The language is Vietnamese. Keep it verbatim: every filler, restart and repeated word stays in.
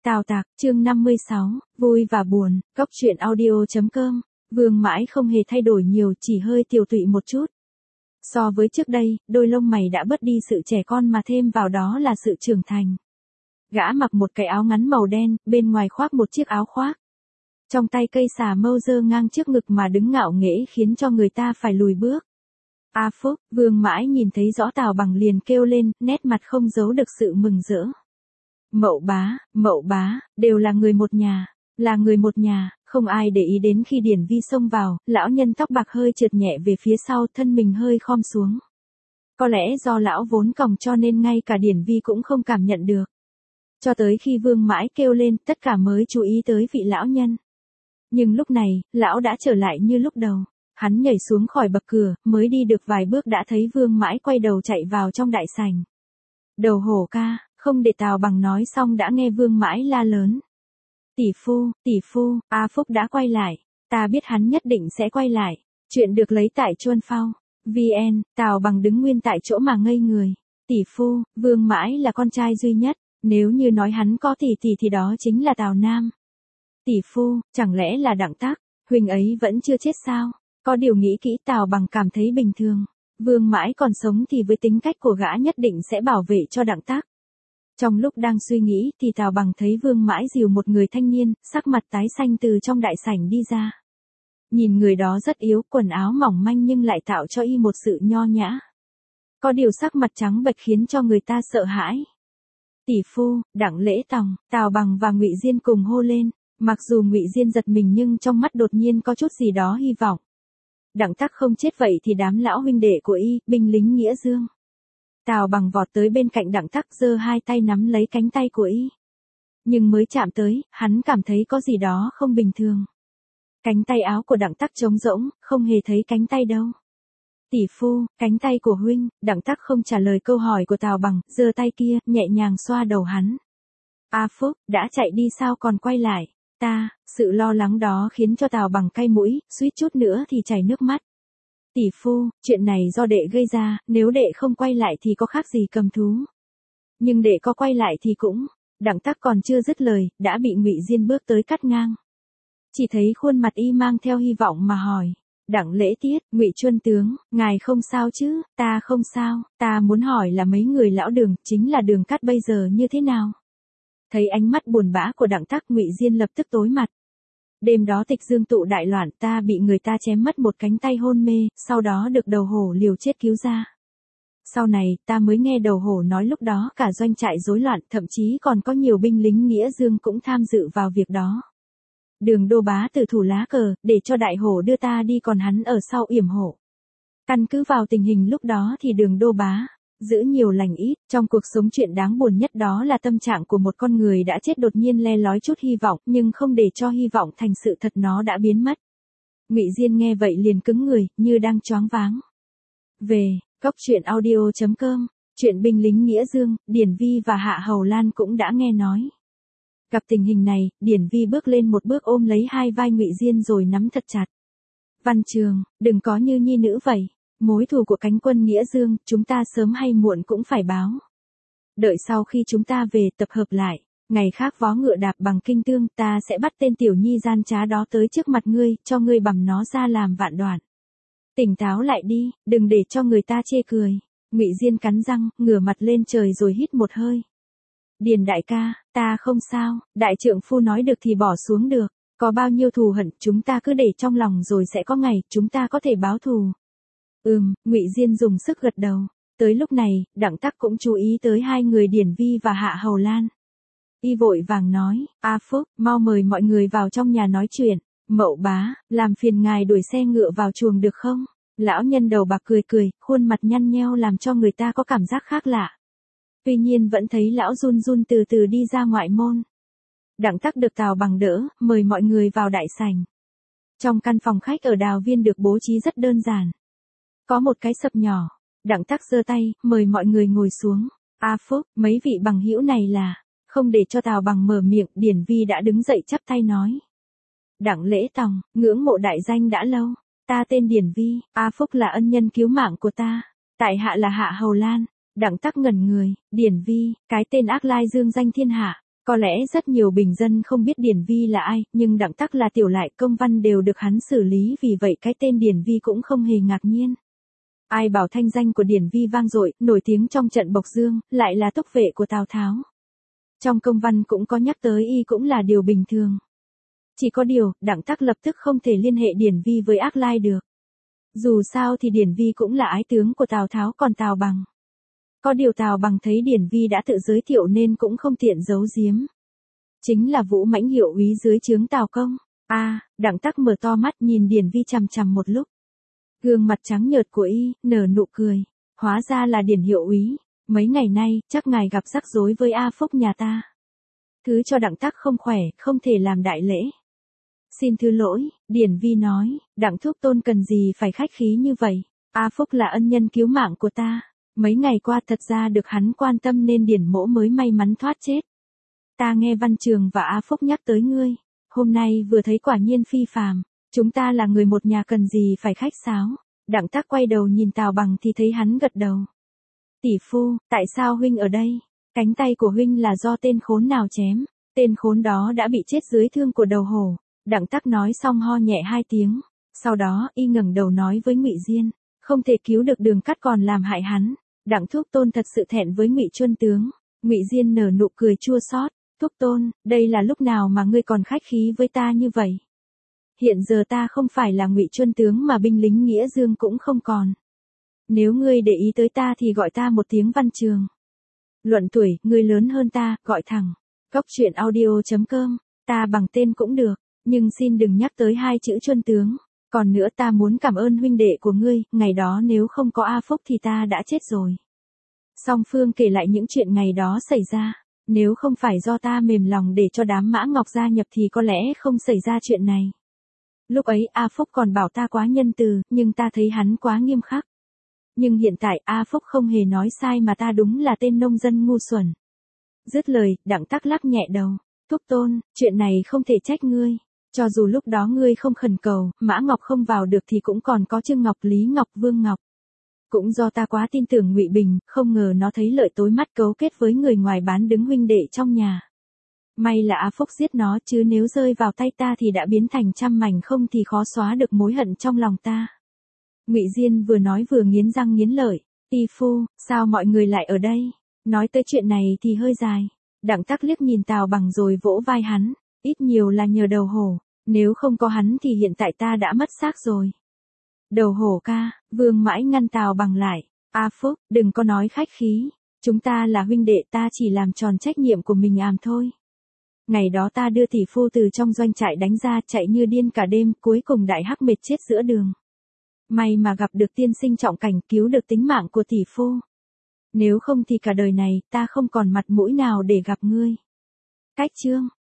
Tào Tạc, chương năm mươi sáu, vui và buồn, cốc truyện audio.com, Vương Mãi không hề thay đổi nhiều, chỉ hơi tiều tụy một chút. So với trước đây, đôi lông mày đã bớt đi sự trẻ con mà thêm vào đó là sự trưởng thành. Gã mặc một cái áo ngắn màu đen, bên ngoài khoác một chiếc áo khoác. Trong tay cây xà mâu giơ ngang trước ngực mà đứng ngạo nghễ khiến cho người ta phải lùi bước. A Phúc, Vương Mãi nhìn thấy rõ Tào Bằng liền kêu lên, nét mặt không giấu được sự mừng rỡ. Mậu bá, Mậu bá, đều là người một nhà, là người một nhà, không ai để ý đến khi Điển Vi xông vào, lão nhân tóc bạc hơi trượt nhẹ về phía sau, thân mình hơi khom xuống. Có lẽ do lão vốn còng cho nên ngay cả Điển Vi cũng không cảm nhận được. Cho tới khi Vương Mãi kêu lên, tất cả mới chú ý tới vị lão nhân. Nhưng lúc này, lão đã trở lại như lúc đầu. Hắn nhảy xuống khỏi bậc cửa, mới đi được vài bước đã thấy Vương Mãi quay đầu chạy vào trong đại sảnh. Đầu hổ ca, không để Tào Bằng nói xong đã nghe Vương Mãi la lớn. Tỷ phu, tỷ phu, A Phúc đã quay lại, ta biết hắn nhất định sẽ quay lại. Chuyện được lấy tại Chuân Phao. vê en, Tào Bằng đứng nguyên tại chỗ mà ngây người. Tỷ phu, Vương Mãi là con trai duy nhất, nếu như nói hắn có tỷ tỷ thì đó chính là Tào Nam. Tỷ phu, chẳng lẽ là Đặng Tác, huynh ấy vẫn chưa chết sao? Có điều nghĩ kỹ Tào Bằng cảm thấy bình thường. Vương Mãi còn sống thì với tính cách của gã nhất định sẽ bảo vệ cho Đặng Tác. Trong lúc đang suy nghĩ thì Tào Bằng thấy Vương Mãi dìu một người thanh niên, sắc mặt tái xanh từ trong đại sảnh đi ra. Nhìn người đó rất yếu, quần áo mỏng manh nhưng lại tạo cho y một sự nho nhã. Có điều sắc mặt trắng bệch khiến cho người ta sợ hãi. Tỷ phu, Đặng Lễ Tòng, Tào Bằng và Ngụy Diên cùng hô lên. Mặc dù Ngụy Diên giật mình nhưng trong mắt đột nhiên có chút gì đó hy vọng. Đặng Tác không chết vậy thì đám lão huynh đệ của y, binh lính Nghĩa Dương. Tào Bằng vọt tới bên cạnh Đặng Tác giơ hai tay nắm lấy cánh tay của y. Nhưng mới chạm tới, hắn cảm thấy có gì đó không bình thường. Cánh tay áo của Đặng Tác trống rỗng, không hề thấy cánh tay đâu. Tỷ phu, cánh tay của huynh, Đặng Tác không trả lời câu hỏi của Tào Bằng, giơ tay kia, nhẹ nhàng xoa đầu hắn. A Phúc, đã chạy đi sao còn quay lại? Ta, sự lo lắng đó khiến cho Tào Bằng cay mũi, suýt chút nữa thì chảy nước mắt. Tỷ phu, chuyện này do đệ gây ra, nếu đệ không quay lại thì có khác gì cầm thú. Nhưng đệ có quay lại thì cũng, Đặng Tác còn chưa dứt lời, đã bị Ngụy Diên bước tới cắt ngang. Chỉ thấy khuôn mặt y mang theo hy vọng mà hỏi. Đặng Lễ Tiết, Ngụy Chuân tướng, ngài không sao chứ? Ta không sao, ta muốn hỏi là mấy người lão Đường, chính là Đường Cát bây giờ như thế nào? Thấy ánh mắt buồn bã của Đặng Tác, Ngụy Diên lập tức tối mặt. Đêm đó Tịch Dương tụ đại loạn, ta bị người ta chém mất một cánh tay hôn mê, sau đó được đầu hổ liều chết cứu ra. Sau này, ta mới nghe đầu hổ nói lúc đó cả doanh trại rối loạn, thậm chí còn có nhiều binh lính Nghĩa Dương cũng tham dự vào việc đó. Đường Đô Bá từ thủ lá cờ, để cho đại hổ đưa ta đi còn hắn ở sau yểm hộ. Căn cứ vào tình hình lúc đó thì Đường Đô Bá giữ nhiều lành ít, trong cuộc sống chuyện đáng buồn nhất đó là tâm trạng của một con người đã chết đột nhiên le lói chút hy vọng, nhưng không để cho hy vọng thành sự thật nó đã biến mất. Ngụy Diên nghe vậy liền cứng người, như đang choáng váng. Về, cốc truyện audio.com, chuyện binh lính Nghĩa Dương, Điển Vi và Hạ Hầu Lan cũng đã nghe nói. Gặp tình hình này, Điển Vi bước lên một bước ôm lấy hai vai Ngụy Diên rồi nắm thật chặt. Văn Trường, đừng có như nhi nữ vậy. Mối thù của cánh quân Nghĩa Dương, chúng ta sớm hay muộn cũng phải báo. Đợi sau khi chúng ta về tập hợp lại, ngày khác vó ngựa đạp bằng kinh tương, ta sẽ bắt tên tiểu nhi gian trá đó tới trước mặt ngươi, cho ngươi bằm nó ra làm vạn đoạn. Tỉnh táo lại đi, đừng để cho người ta chê cười. Ngụy Diên cắn răng, ngửa mặt lên trời rồi hít một hơi. Điền đại ca, ta không sao, đại trượng phu nói được thì bỏ xuống được, có bao nhiêu thù hận, chúng ta cứ để trong lòng rồi sẽ có ngày, chúng ta có thể báo thù. Ừm, Ngụy Diên dùng sức gật đầu. Tới lúc này, Đặng Tác cũng chú ý tới hai người Điển Vi và Hạ Hầu Lan. Y vội vàng nói, A Phúc, mau mời mọi người vào trong nhà nói chuyện. Mậu bá, làm phiền ngài đuổi xe ngựa vào chuồng được không? Lão nhân đầu bạc cười cười, khuôn mặt nhăn nheo làm cho người ta có cảm giác khác lạ. Tuy nhiên vẫn thấy lão run run từ từ đi ra ngoại môn. Đặng Tác được Tào Bằng đỡ, mời mọi người vào đại sảnh. Trong căn phòng khách ở Đào Viên được bố trí rất đơn giản. Có một cái sập nhỏ, Đặng Tác giơ tay, mời mọi người ngồi xuống. A Phúc, mấy vị bằng hữu này là, không để cho Tào Bằng mở miệng, Điển Vi đã đứng dậy chắp tay nói. Đặng Lễ Tòng, ngưỡng mộ đại danh đã lâu, ta tên Điển Vi, A Phúc là ân nhân cứu mạng của ta, tại hạ là Hạ Hầu Lan. Đặng Tác ngẩn người, Điển Vi, cái tên ác lai dương danh thiên hạ, Có lẽ rất nhiều bình dân không biết Điển Vi là ai, nhưng đặng tắc là tiểu lại công văn đều được hắn xử lý, vì vậy cái tên Điển Vi cũng không hề ngạc nhiên. Ai bảo thanh danh của Điển Vi vang dội, nổi tiếng trong trận Bộc Dương, lại là túc vệ của Tào Tháo. Trong công văn cũng có nhắc tới y cũng là điều bình thường. Chỉ có điều, đặng tắc lập tức không thể liên hệ Điển Vi với Ác Lai được. Dù sao thì Điển Vi cũng là ái tướng của Tào Tháo, còn Tào Bằng. Có điều Tào Bằng thấy Điển Vi đã tự giới thiệu nên cũng không tiện giấu giếm. Chính là Vũ Mãnh hiệu úy dưới trướng Tào Công. A, à, đặng tắc mở to mắt nhìn Điển Vi chằm chằm một lúc. Gương mặt trắng nhợt của y, nở nụ cười. Hóa ra là Điển hiệu úy. Mấy ngày nay, chắc ngài gặp rắc rối với A Phúc nhà ta. Thứ cho đặng tắc không khỏe, không thể làm đại lễ. Xin thứ lỗi, Điển Vi nói, đặng thúc tôn cần gì phải khách khí như vậy. A Phúc là ân nhân cứu mạng của ta. Mấy ngày qua thật ra được hắn quan tâm nên Điển mỗ mới may mắn thoát chết. Ta nghe Văn Trường và A Phúc nhắc tới ngươi. Hôm nay vừa thấy quả nhiên phi phàm. Chúng ta là người một nhà cần gì phải khách sáo. Đặng tắc quay đầu nhìn Tào Bằng thì thấy hắn gật đầu. Tỷ phu, tại sao huynh ở đây? Cánh tay của huynh là do tên khốn nào chém? Tên khốn đó đã bị chết dưới thương của đầu hổ. Đặng tắc nói xong ho nhẹ hai tiếng. Sau đó y ngẩng đầu nói với Ngụy Diên, không thể cứu được Đường Cắt còn làm hại hắn. Đặng thúc tôn thật sự thẹn với Ngụy Chuân tướng. Ngụy Diên nở nụ cười chua xót. Thúc tôn, đây là lúc nào mà ngươi còn khách khí với ta như vậy? Hiện giờ ta không phải là Ngụy Chuân tướng mà binh lính Nghĩa Dương cũng không còn. Nếu ngươi để ý tới ta thì gọi ta một tiếng Văn Trường. Luận tuổi, ngươi lớn hơn ta, gọi thẳng. Cốc truyện audio chấm com, ta bằng tên cũng được, nhưng xin đừng nhắc tới hai chữ Chuân tướng. Còn nữa ta muốn cảm ơn huynh đệ của ngươi, ngày đó nếu không có A Phúc thì ta đã chết rồi. Song Phương kể lại những chuyện ngày đó xảy ra. Nếu không phải do ta mềm lòng để cho đám Mã Ngọc gia nhập thì có lẽ không xảy ra chuyện này. Lúc ấy A Phúc còn bảo ta quá nhân từ, nhưng ta thấy hắn quá nghiêm khắc. Nhưng hiện tại A Phúc không hề nói sai mà ta đúng là tên nông dân ngu xuẩn. Dứt lời, đặng tắc lắc nhẹ đầu. Thúc tôn, chuyện này không thể trách ngươi. Cho dù lúc đó ngươi không khẩn cầu, Mã Ngọc không vào được thì cũng còn có Trương Ngọc, Lý Ngọc, Vương Ngọc. Cũng do ta quá tin tưởng Ngụy Bình, không ngờ nó thấy lợi tối mắt cấu kết với người ngoài bán đứng huynh đệ trong nhà. May là A Phúc giết nó, chứ nếu rơi vào tay ta thì đã biến thành trăm mảnh không thì khó xóa được mối hận trong lòng ta. Ngụy Diên vừa nói vừa nghiến răng nghiến lợi. Tỷ phu, sao mọi người lại ở đây? Nói tới chuyện này thì hơi dài. Đặng tắc liếc nhìn Tào Bằng rồi vỗ vai hắn. Ít nhiều là nhờ đầu hổ. Nếu không có hắn thì hiện tại ta đã mất xác rồi. Đầu hổ ca, Vương Mãi ngăn Tào Bằng lại. A Phúc, đừng có nói khách khí. Chúng ta là huynh đệ, ta chỉ làm tròn trách nhiệm của mình àm thôi. Ngày đó ta đưa tỷ phu từ trong doanh trại đánh ra, chạy như điên cả đêm, cuối cùng đại hắc mệt chết giữa đường. May mà gặp được tiên sinh trọng cảnh, cứu được tính mạng của tỷ phu. Nếu không thì cả đời này ta không còn mặt mũi nào để gặp ngươi. Cách chương